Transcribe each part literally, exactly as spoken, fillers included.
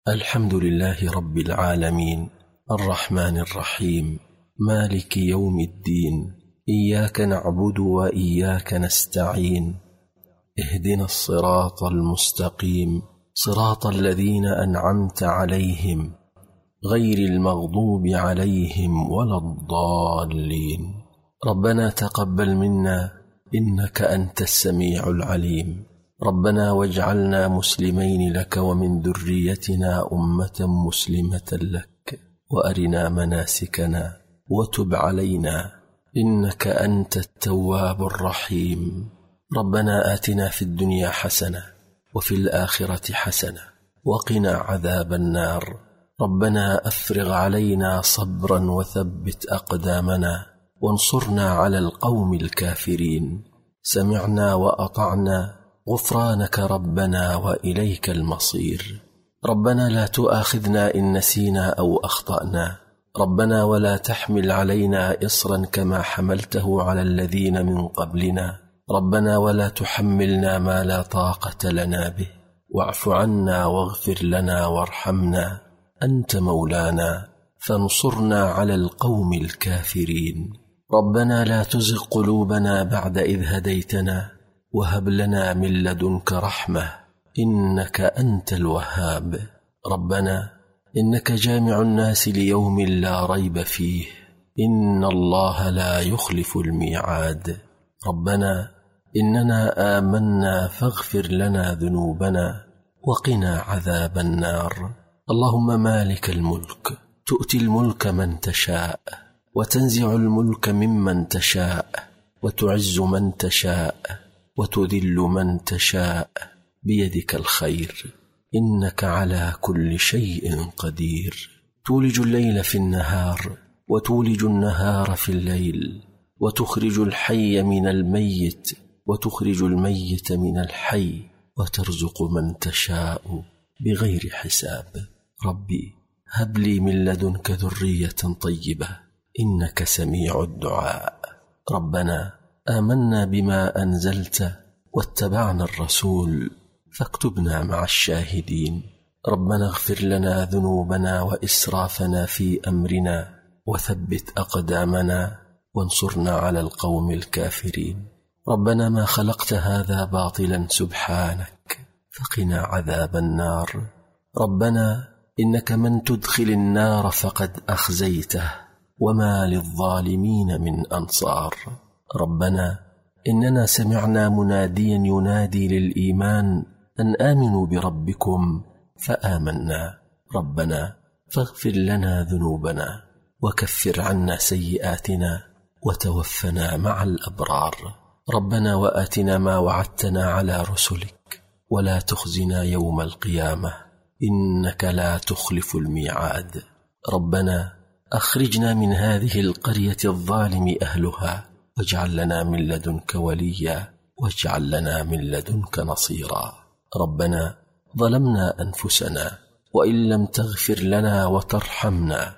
الحمد لله رب العالمين، الرحمن الرحيم، مالك يوم الدين، إياك نعبد وإياك نستعين، اهدنا الصراط المستقيم، صراط الذين أنعمت عليهم غير المغضوب عليهم ولا الضالين. ربنا تقبل منا إنك أنت السميع العليم. ربنا واجعلنا مسلمين لك ومن ذريتنا أمة مسلمة لك، وأرنا مناسكنا وتب علينا إنك أنت التواب الرحيم. ربنا آتنا في الدنيا حسنة وفي الآخرة حسنة وقنا عذاب النار. ربنا أفرغ علينا صبرا وثبت أقدامنا وانصرنا على القوم الكافرين. سمعنا وأطعنا، غفرانك ربنا وإليك المصير. ربنا لا تؤاخذنا إن نسينا أو أخطأنا. ربنا ولا تحمل علينا إصرا كما حملته على الذين من قبلنا. ربنا ولا تحملنا ما لا طاقة لنا به، واعف عنا واغفر لنا وارحمنا، أنت مولانا فانصرنا على القوم الكافرين. ربنا لا تزغ قلوبنا بعد إذ هديتنا وهب لنا من لدنك رحمة إنك أنت الوهاب. ربنا إنك جامع الناس ليوم لا ريب فيه، إن الله لا يخلف الميعاد. ربنا إننا آمنا فاغفر لنا ذنوبنا وقنا عذاب النار. اللهم مالك الملك، تؤتي الملك من تشاء وتنزع الملك ممن تشاء، وتعز من تشاء وتذل من تشاء، بيدك الخير إنك على كل شيء قدير. تولج الليل في النهار وتولج النهار في الليل، وتخرج الحي من الميت وتخرج الميت من الحي، وترزق من تشاء بغير حساب. ربي هب لي من لدنك ذرية طيبة إنك سميع الدعاء. ربنا آمنا بما أنزلت واتبعنا الرسول فاكتبنا مع الشاهدين. ربنا اغفر لنا ذنوبنا وإسرافنا في أمرنا وثبت أقدامنا وانصرنا على القوم الكافرين. ربنا ما خلقت هذا باطلا سبحانك فقنا عذاب النار. ربنا إنك من تدخل النار فقد أخزيته وما للظالمين من أنصار. ربنا إننا سمعنا مناديا ينادي للإيمان أن آمنوا بربكم فآمنا. ربنا فاغفر لنا ذنوبنا وكفر عنا سيئاتنا وتوفنا مع الأبرار. ربنا وآتنا ما وعدتنا على رسلك ولا تخزنا يوم القيامة إنك لا تخلف الميعاد. ربنا أخرجنا من هذه القرية الظالم أهلها واجعل لنا من لدنك وليا واجعل لنا من لدنك نصيرا. ربنا ظلمنا أنفسنا وإن لم تغفر لنا وترحمنا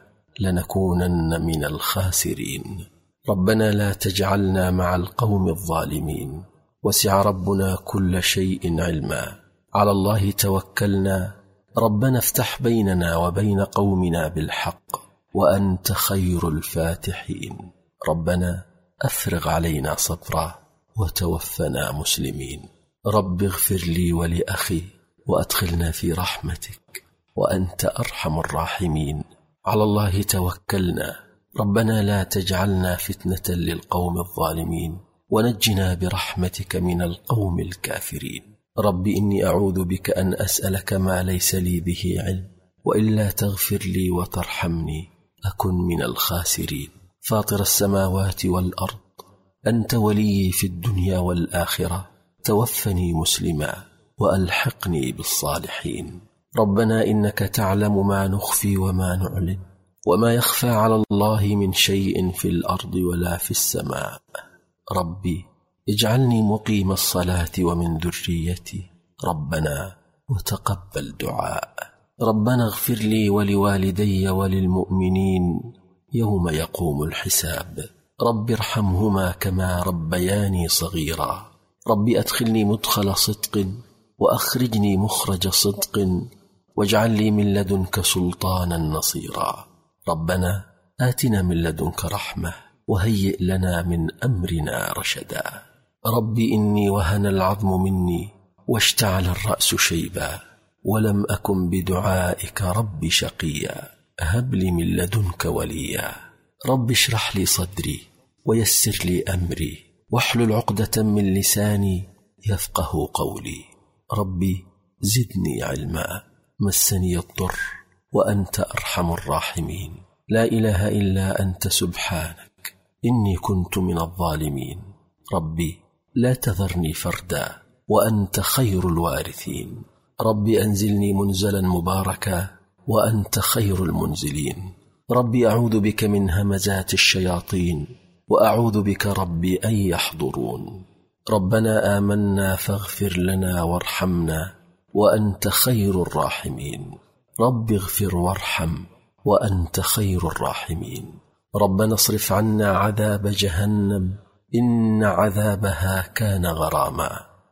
لنكونن من الخاسرين. ربنا لا تجعلنا مع القوم الظالمين. وسع ربنا كل شيء علما، على الله توكلنا. ربنا افتح بيننا وبين قومنا بالحق وأنت خير الفاتحين. ربنا أفرغ علينا صبرا وتوفنا مسلمين. رب اغفر لي ولأخي وأدخلنا في رحمتك وأنت أرحم الراحمين. على الله توكلنا. ربنا لا تجعلنا فتنة للقوم الظالمين ونجنا برحمتك من القوم الكافرين. رب إني أعوذ بك أن أسألك ما ليس لي به علم، وإلا تغفر لي وترحمني أكن من الخاسرين. فاطر السماوات والأرض أنت ولي في الدنيا والآخرة، توفني مسلما وألحقني بالصالحين. ربنا إنك تعلم ما نخفي وما نعلن، وما يخفى على الله من شيء في الأرض ولا في السماء. ربي اجعلني مقيم الصلاة ومن ذريتي. ربنا وتقبل دعاء. ربنا اغفر لي ولوالدي وللمؤمنين يوم يقوم الحساب. رب ارحمهما كما ربياني صغيرا. رب أدخلني مدخل صدق وأخرجني مخرج صدق واجعل لي من لدنك سلطانا نصيرا. ربنا آتنا من لدنك رحمة وهيئ لنا من أمرنا رشدا. رب إني وهن العظم مني واشتعل الرأس شيبا ولم أكن بدعائك رب شقيا هب لي من لدنك وليا. رب اشرح لي صدري ويسر لي أمري واحلل عقدة من لساني يفقه قولي. ربي زدني علما مسني الضر وأنت أرحم الراحمين. لا إله إلا أنت سبحانك إني كنت من الظالمين. ربي لا تذرني فردا وأنت خير الوارثين. ربي أنزلني منزلا مباركا وأنت خير المنزلين. ربي أعوذ بك من همزات الشياطين وأعوذ بك ربي أن يحضرون. ربنا آمنا فاغفر لنا وارحمنا وأنت خير الراحمين. رب اغفر وارحم وأنت خير الراحمين. ربنا اصرف عنا عذاب جهنم إن عذابها كان غراما.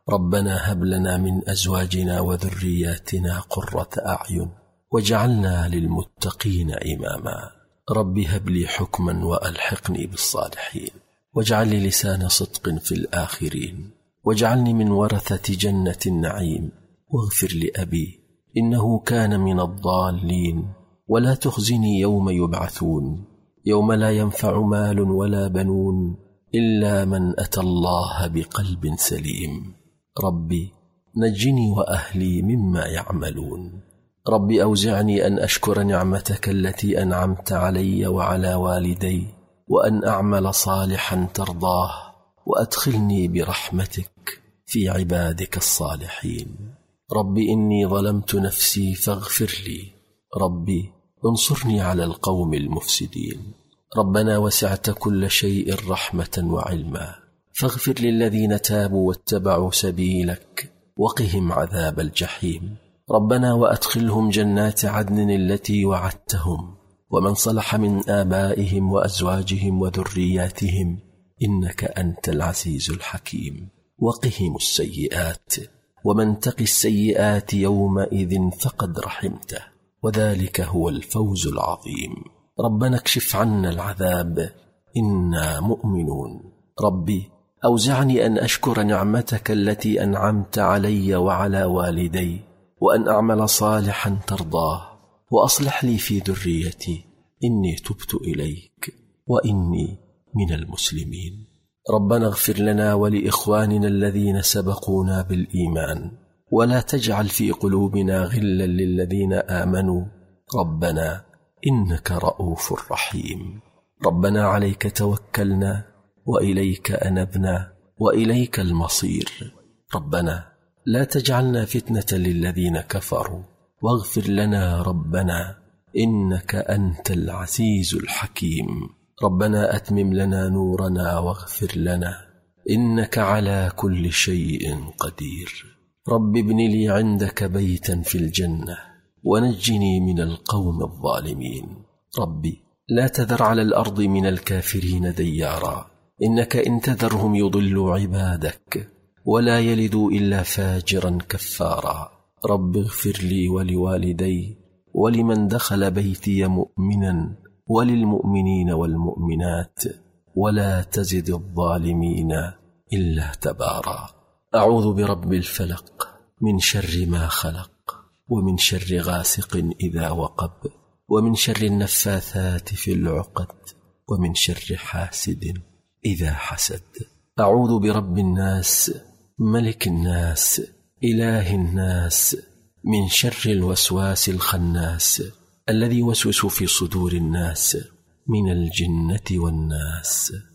ربنا هب لنا من أزواجنا وذرياتنا قرة أعين واجعلنا للمتقين إماما. رب هب لي حكما وألحقني بالصالحين واجعل لي لسان صدق في الآخرين واجعلني من ورثة جنة النعيم. واغفر لأبي إنه كان من الضالين ولا تخزني يوم يبعثون يوم لا ينفع مال ولا بنون إلا من أتى الله بقلب سليم. ربي نجني وأهلي مما يعملون. ربي أوزعني أن أشكر نعمتك التي أنعمت علي وعلى والدي وأن أعمل صالحا ترضاه وأدخلني برحمتك في عبادك الصالحين. ربي إني ظلمت نفسي فاغفر لي. ربي انصرني على القوم المفسدين. ربنا وسعت كل شيء رحمة وعلما فاغفر للذين تابوا واتبعوا سبيلك وقهم عذاب الجحيم. ربنا وأدخلهم جنات عدن التي وعدتهم ومن صلح من آبائهم وأزواجهم وذرياتهم إنك أنت العزيز الحكيم. وقهم السيئات ومن تق السيئات يومئذ فقد رحمته وذلك هو الفوز العظيم. ربنا اكشف عنا العذاب إنا مؤمنون. ربي أوزعني أن أشكر نعمتك التي أنعمت علي وعلى والدي وأن أعمل صالحا ترضاه وأصلح لي في ذريتي إني تبت إليك وإني من المسلمين. ربنا اغفر لنا ولإخواننا الذين سبقونا بالإيمان ولا تجعل في قلوبنا غلا للذين آمنوا ربنا إنك رؤوف رحيم. ربنا عليك توكلنا وإليك أنبنا وإليك المصير. ربنا لا تجعلنا فتنة للذين كفروا واغفر لنا ربنا إنك أنت العزيز الحكيم. ربنا أتمم لنا نورنا واغفر لنا إنك على كل شيء قدير. رب ابن لي عندك بيتا في الجنة ونجني من القوم الظالمين. ربي لا تذر على الأرض من الكافرين ديارا إنك إن تذرهم يضلوا عبادك ولا يلدوا إلا فاجرا كفارا. رب اغفر لي ولوالدي ولمن دخل بيتي مؤمنا وللمؤمنين والمؤمنات ولا تزد الظالمين إلا تبارا. أعوذ برب الفلق من شر ما خلق ومن شر غاسق إذا وقب ومن شر النفاثات في العقد ومن شر حاسد إذا حسد. أعوذ برب الناس ملك الناس إله الناس من شر الوسواس الخناس الذي يوسوس في صدور الناس من الجنة والناس.